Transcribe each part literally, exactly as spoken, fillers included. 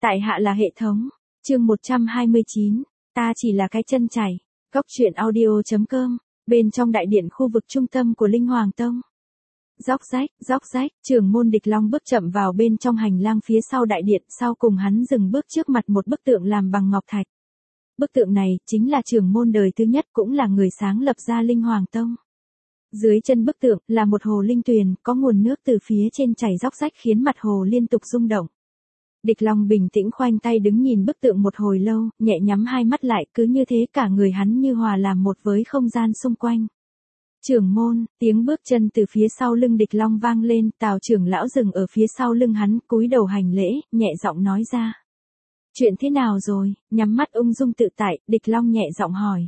Tại hạ là hệ thống. Chương một trăm hai mươi chín. Ta chỉ là cái chân chày. Góc truyện audio.com. Bên trong đại điện khu vực trung tâm của Linh Hoàng Tông. Róc rách, róc rách, trưởng môn Địch Long bước chậm vào bên trong hành lang phía sau đại điện, sau cùng hắn dừng bước trước mặt một bức tượng làm bằng ngọc thạch. Bức tượng này chính là trưởng môn đời thứ nhất, cũng là người sáng lập ra Linh Hoàng Tông. Dưới chân bức tượng là một hồ linh tuyền, có nguồn nước từ phía trên chảy róc rách khiến mặt hồ liên tục rung động. Địch Long bình tĩnh khoanh tay đứng nhìn bức tượng một hồi lâu, nhẹ nhắm hai mắt lại, cứ như thế cả người hắn như hòa làm một với không gian xung quanh. Trưởng môn, tiếng bước chân từ phía sau lưng Địch Long vang lên, Tào trưởng lão dừng ở phía sau lưng hắn, cúi đầu hành lễ, nhẹ giọng nói ra. Chuyện thế nào rồi? Nhắm mắt ung dung tự tại, Địch Long nhẹ giọng hỏi.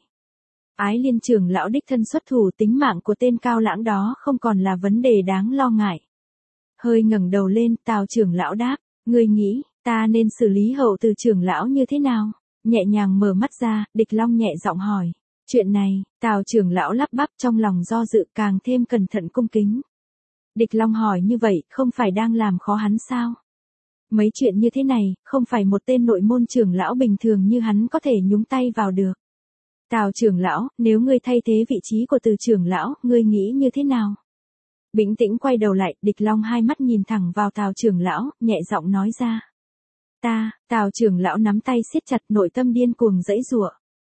Ái Liên trưởng lão đích thân xuất thủ, tính mạng của tên Cao Lãng đó không còn là vấn đề đáng lo ngại. Hơi ngẩng đầu lên, Tào trưởng lão đáp, ngươi nghĩ, ta nên xử lý hậu từ trưởng lão như thế nào? Nhẹ nhàng mở mắt ra, Địch Long nhẹ giọng hỏi. Chuyện này, Tào trưởng lão lắp bắp, trong lòng do dự, càng thêm cẩn thận cung kính. Địch Long hỏi như vậy, không phải đang làm khó hắn sao? Mấy chuyện như thế này, không phải một tên nội môn trưởng lão bình thường như hắn có thể nhúng tay vào được. Tào trưởng lão, nếu ngươi thay thế vị trí của Từ trưởng lão, ngươi nghĩ như thế nào? Bình tĩnh quay đầu lại, Địch Long hai mắt nhìn thẳng vào Tào trưởng lão, nhẹ giọng nói ra. Ta, Tào trưởng lão nắm tay siết chặt, nội tâm điên cuồng giãy giụa.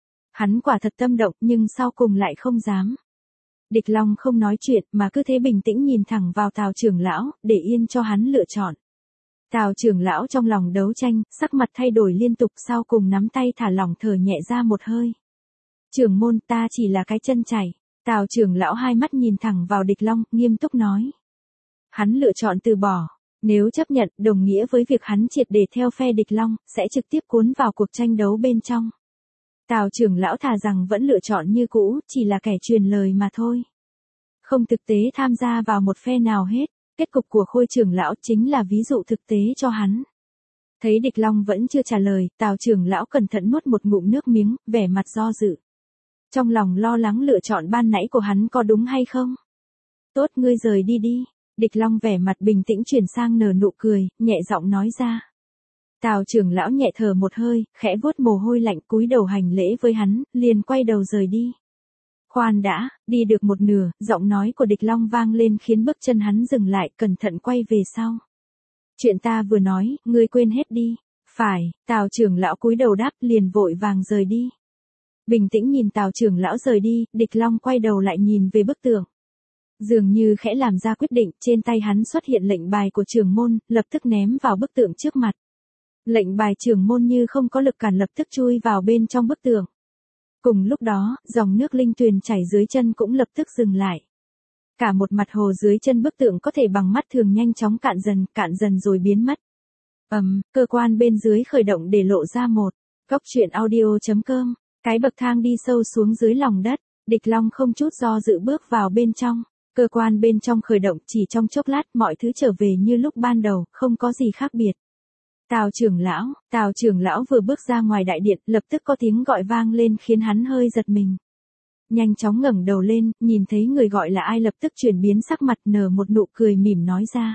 Hắn quả thật tâm động, nhưng sau cùng lại không dám. Địch Long không nói chuyện, mà cứ thế bình tĩnh nhìn thẳng vào Tào trưởng lão, để yên cho hắn lựa chọn. Tào trưởng lão trong lòng đấu tranh, sắc mặt thay đổi liên tục, sau cùng nắm tay thả lỏng, thở nhẹ ra một hơi. Trưởng môn, ta chỉ là cái chân chày. Tào trưởng lão hai mắt nhìn thẳng vào Địch Long, nghiêm túc nói. Hắn lựa chọn từ bỏ. Nếu chấp nhận, đồng nghĩa với việc hắn triệt để theo phe Địch Long, sẽ trực tiếp cuốn vào cuộc tranh đấu bên trong. Tào trưởng lão thà rằng vẫn lựa chọn như cũ, chỉ là kẻ truyền lời mà thôi. Không thực tế tham gia vào một phe nào hết. Kết cục của Khôi trưởng lão chính là ví dụ thực tế cho hắn. Thấy Địch Long vẫn chưa trả lời, Tào trưởng lão cẩn thận nuốt một ngụm nước miếng, vẻ mặt do dự. Trong lòng lo lắng lựa chọn ban nãy của hắn có đúng hay không? Tốt, ngươi rời đi đi. Địch Long vẻ mặt bình tĩnh chuyển sang nở nụ cười, nhẹ giọng nói ra. Tào trưởng lão nhẹ thở một hơi, khẽ vuốt mồ hôi lạnh, cúi đầu hành lễ với hắn, liền quay đầu rời đi. Khoan đã, đi được một nửa, giọng nói của Địch Long vang lên khiến bước chân hắn dừng lại, cẩn thận quay về sau. Chuyện ta vừa nói, ngươi quên hết đi. Phải, Tào trưởng lão cúi đầu đáp, liền vội vàng rời đi. Bình tĩnh nhìn Tào trưởng lão rời đi, Địch Long quay đầu lại nhìn về bức tượng. Dường như khẽ làm ra quyết định, trên tay hắn xuất hiện lệnh bài của trưởng môn, lập tức ném vào bức tượng trước mặt. Lệnh bài trưởng môn như không có lực cản lập tức chui vào bên trong bức tượng. Cùng lúc đó, dòng nước linh tuyền chảy dưới chân cũng lập tức dừng lại. Cả một mặt hồ dưới chân bức tượng có thể bằng mắt thường nhanh chóng cạn dần, cạn dần rồi biến mất. Ầm, um, cơ quan bên dưới khởi động để lộ ra một góc truyện audio.com. Cái bậc thang đi sâu xuống dưới lòng đất, Địch Long không chút do dự bước vào bên trong. Cơ quan bên trong khởi động, chỉ trong chốc lát mọi thứ trở về như lúc ban đầu, không có gì khác biệt. Tào trưởng lão, Tào trưởng lão vừa bước ra ngoài đại điện, lập tức có tiếng gọi vang lên khiến hắn hơi giật mình. Nhanh chóng ngẩng đầu lên, nhìn thấy người gọi là ai lập tức chuyển biến sắc mặt, nở một nụ cười mỉm nói ra.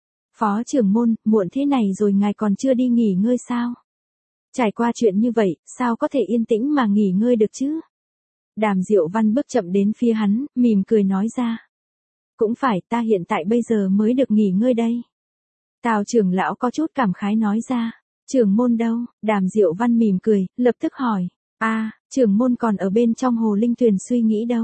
Phó trưởng môn, muộn thế này rồi ngài còn chưa đi nghỉ ngơi sao? Trải qua chuyện như vậy, sao có thể yên tĩnh mà nghỉ ngơi được chứ? Đàm Diệu Văn bước chậm đến phía hắn, mỉm cười nói ra. Cũng phải, ta hiện tại bây giờ mới được nghỉ ngơi đây. Tào trưởng lão có chút cảm khái nói ra. Trưởng môn đâu? Đàm Diệu Văn mỉm cười, lập tức hỏi. A, à, trưởng môn còn ở bên trong hồ linh tuyền suy nghĩ đâu?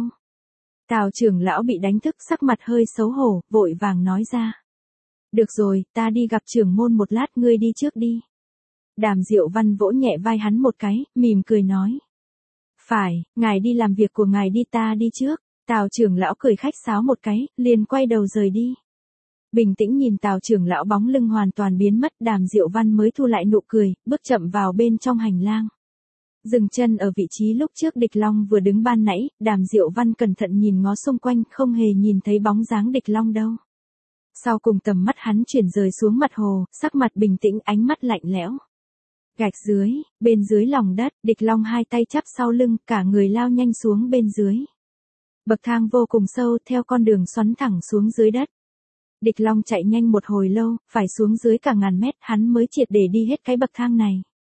Tào trưởng lão bị đánh thức, sắc mặt hơi xấu hổ, vội vàng nói ra. Được rồi, ta đi gặp trưởng môn một lát, ngươi đi trước đi. Đàm Diệu Văn vỗ nhẹ vai hắn một cái, mỉm cười nói. Phải, ngài đi làm việc của ngài đi, ta đi trước. Tào trưởng lão cười khách sáo một cái, liền quay đầu rời đi. Bình tĩnh nhìn Tào trưởng lão bóng lưng hoàn toàn biến mất, Đàm Diệu Văn mới thu lại nụ cười, bước chậm vào bên trong hành lang. Dừng chân ở vị trí lúc trước Địch Long vừa đứng ban nãy, Đàm Diệu Văn cẩn thận nhìn ngó xung quanh, không hề nhìn thấy bóng dáng Địch Long đâu. Sau cùng tầm mắt hắn chuyển rời xuống mặt hồ, sắc mặt bình tĩnh, ánh mắt lạnh lẽo. Gạch dưới, bên dưới lòng đất, Địch Long hai tay chắp sau lưng, cả người lao nhanh xuống bên dưới. Bậc thang vô cùng sâu, theo con đường xoắn thẳng xuống dưới đất. Địch Long chạy nhanh một hồi lâu, phải xuống dưới cả ngàn mét hắn mới triệt để đi hết cái bậc thang này.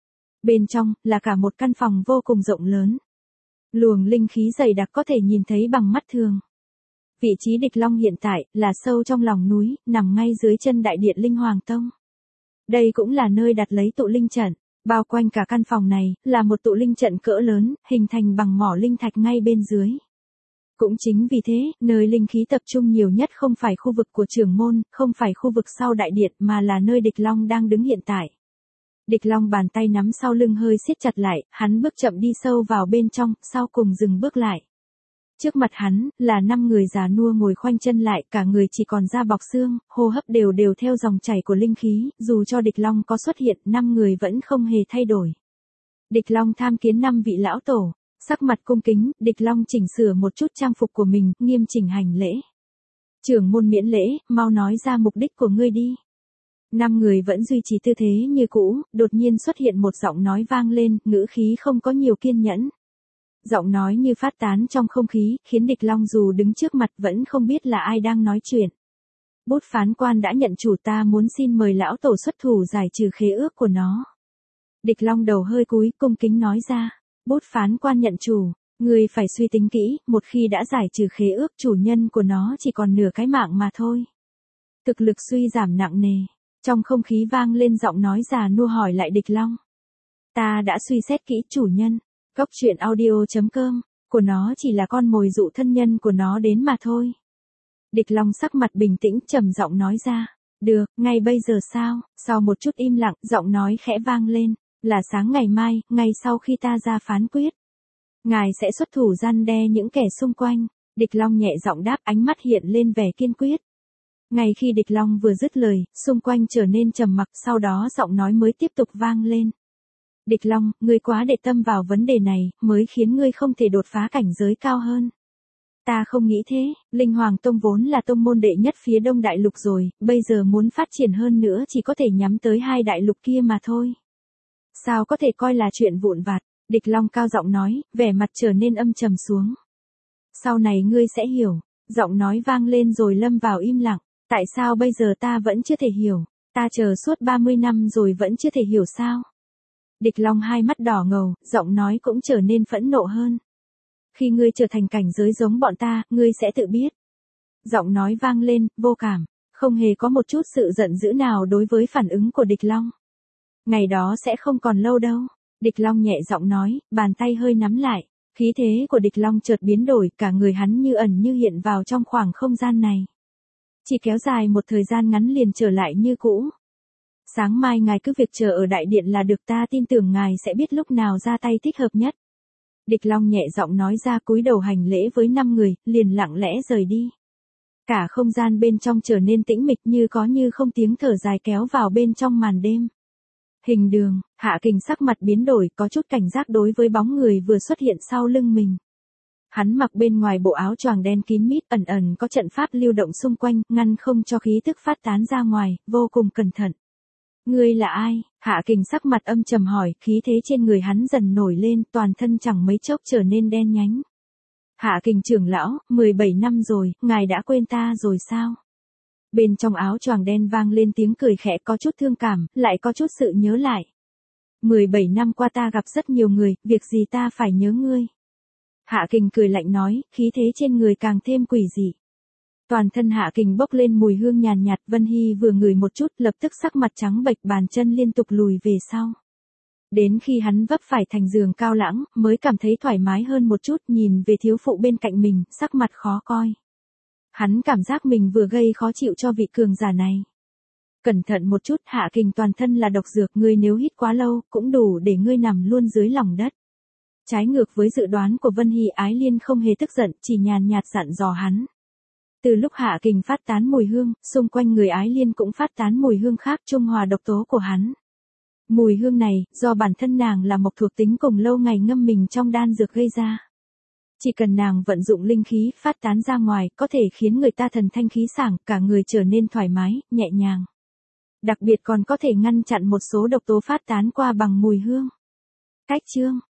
Bên trong, là cả một căn phòng vô cùng rộng lớn. Luồng linh khí dày đặc có thể nhìn thấy bằng mắt thường. Vị trí Địch Long hiện tại, là sâu trong lòng núi, nằm ngay dưới chân đại điện Linh Hoàng Tông. Đây cũng là nơi đặt lấy tụ linh trận. Bao quanh cả căn phòng này, là một tụ linh trận cỡ lớn, hình thành bằng mỏ linh thạch ngay bên dưới. Cũng chính vì thế, nơi linh khí tập trung nhiều nhất không phải khu vực của trưởng môn, không phải khu vực sau đại điện mà là nơi Địch Long đang đứng hiện tại. Địch Long bàn tay nắm sau lưng hơi siết chặt lại, hắn bước chậm đi sâu vào bên trong, sau cùng dừng bước lại. Trước mặt hắn, là năm người già nua ngồi khoanh chân lại, cả người chỉ còn da bọc xương, hô hấp đều đều theo dòng chảy của linh khí, dù cho Địch Long có xuất hiện, năm người vẫn không hề thay đổi. Địch Long tham kiến năm vị lão tổ, sắc mặt cung kính, Địch Long chỉnh sửa một chút trang phục của mình, nghiêm chỉnh hành lễ. Trưởng môn miễn lễ, mau nói ra mục đích của ngươi đi. Năm người vẫn duy trì tư thế như cũ, đột nhiên xuất hiện một giọng nói vang lên, ngữ khí không có nhiều kiên nhẫn. Giọng nói như phát tán trong không khí, khiến Địch Long dù đứng trước mặt vẫn không biết là ai đang nói chuyện. Bút phán quan đã nhận chủ, ta muốn xin mời lão tổ xuất thủ giải trừ khế ước của nó. Địch Long đầu hơi cúi, cung kính nói ra. Bút phán quan nhận chủ, người phải suy tính kỹ, một khi đã giải trừ khế ước chủ nhân của nó chỉ còn nửa cái mạng mà thôi. Thực lực suy giảm nặng nề, trong không khí vang lên giọng nói già nua hỏi lại Địch Long. Ta đã suy xét kỹ chủ nhân, góc truyện audio chấm com, của nó chỉ là con mồi dụ thân nhân của nó đến mà thôi. Địch Long sắc mặt bình tĩnh trầm giọng nói ra. Được, ngay bây giờ sao? Sau một chút im lặng, giọng nói khẽ vang lên. Là sáng ngày mai, ngay sau khi ta ra phán quyết. Ngài sẽ xuất thủ răn đe những kẻ xung quanh. Địch Long nhẹ giọng đáp, ánh mắt hiện lên vẻ kiên quyết. Ngay khi Địch Long vừa dứt lời, xung quanh trở nên trầm mặc, sau đó giọng nói mới tiếp tục vang lên. Địch Long, ngươi quá để tâm vào vấn đề này, mới khiến ngươi không thể đột phá cảnh giới cao hơn. Ta không nghĩ thế, Linh Hoàng Tông vốn là tông môn đệ nhất phía Đông Đại Lục rồi, bây giờ muốn phát triển hơn nữa chỉ có thể nhắm tới hai đại lục kia mà thôi. Sao có thể coi là chuyện vụn vặt, Địch Long cao giọng nói, vẻ mặt trở nên âm trầm xuống. Sau này ngươi sẽ hiểu, giọng nói vang lên rồi lâm vào im lặng, tại sao bây giờ ta vẫn chưa thể hiểu, ta chờ suốt ba mươi năm rồi vẫn chưa thể hiểu sao. Địch Long hai mắt đỏ ngầu, giọng nói cũng trở nên phẫn nộ hơn. Khi ngươi trở thành cảnh giới giống bọn ta, ngươi sẽ tự biết. Giọng nói vang lên, vô cảm, không hề có một chút sự giận dữ nào đối với phản ứng của Địch Long. Ngày đó sẽ không còn lâu đâu. Địch Long nhẹ giọng nói, bàn tay hơi nắm lại. Khí thế của Địch Long chợt biến đổi, cả người hắn như ẩn như hiện vào trong khoảng không gian này. Chỉ kéo dài một thời gian ngắn liền trở lại như cũ. Sáng mai ngài cứ việc chờ ở đại điện là được, ta tin tưởng ngài sẽ biết lúc nào ra tay thích hợp nhất. Địch Long nhẹ giọng nói ra, cúi đầu hành lễ với năm người, liền lặng lẽ rời đi. Cả không gian bên trong trở nên tĩnh mịch, như có như không tiếng thở dài kéo vào bên trong màn đêm. Hình Đường, Hạ Kình sắc mặt biến đổi, có chút cảnh giác đối với bóng người vừa xuất hiện sau lưng mình. Hắn mặc bên ngoài bộ áo choàng đen kín mít, ẩn ẩn có trận pháp lưu động xung quanh, ngăn không cho khí tức phát tán ra ngoài, vô cùng cẩn thận. Ngươi là ai? Hạ Kình sắc mặt âm trầm hỏi, khí thế trên người hắn dần nổi lên, toàn thân chẳng mấy chốc trở nên đen nhánh. Hạ Kình trưởng lão, mười bảy năm rồi, ngài đã quên ta rồi sao? Bên trong áo choàng đen vang lên tiếng cười khẽ, có chút thương cảm, lại có chút sự nhớ lại. mười bảy năm qua ta gặp rất nhiều người, việc gì ta phải nhớ ngươi? Hạ Kình cười lạnh nói, khí thế trên người càng thêm quỷ dị. Toàn thân Hạ Kình bốc lên mùi hương nhàn nhạt, Vân Hy vừa ngửi một chút, lập tức sắc mặt trắng bệch, bàn chân liên tục lùi về sau. Đến khi hắn vấp phải thành giường cao lãng, mới cảm thấy thoải mái hơn một chút, nhìn về thiếu phụ bên cạnh mình, sắc mặt khó coi. Hắn cảm giác mình vừa gây khó chịu cho vị cường giả này. Cẩn thận một chút, Hạ Kình toàn thân là độc dược, ngươi nếu hít quá lâu, cũng đủ để ngươi nằm luôn dưới lòng đất. Trái ngược với dự đoán của Vân Hy, Ái Liên không hề tức giận, chỉ nhàn nhạt dặn dò hắn. Từ lúc Hạ Kình phát tán mùi hương, xung quanh người Ái Liên cũng phát tán mùi hương khác, trung hòa độc tố của hắn. Mùi hương này, do bản thân nàng là mộc thuộc tính cùng lâu ngày ngâm mình trong đan dược gây ra. Chỉ cần nàng vận dụng linh khí phát tán ra ngoài, có thể khiến người ta thần thanh khí sảng, cả người trở nên thoải mái, nhẹ nhàng. Đặc biệt còn có thể ngăn chặn một số độc tố phát tán qua bằng mùi hương. Cách chương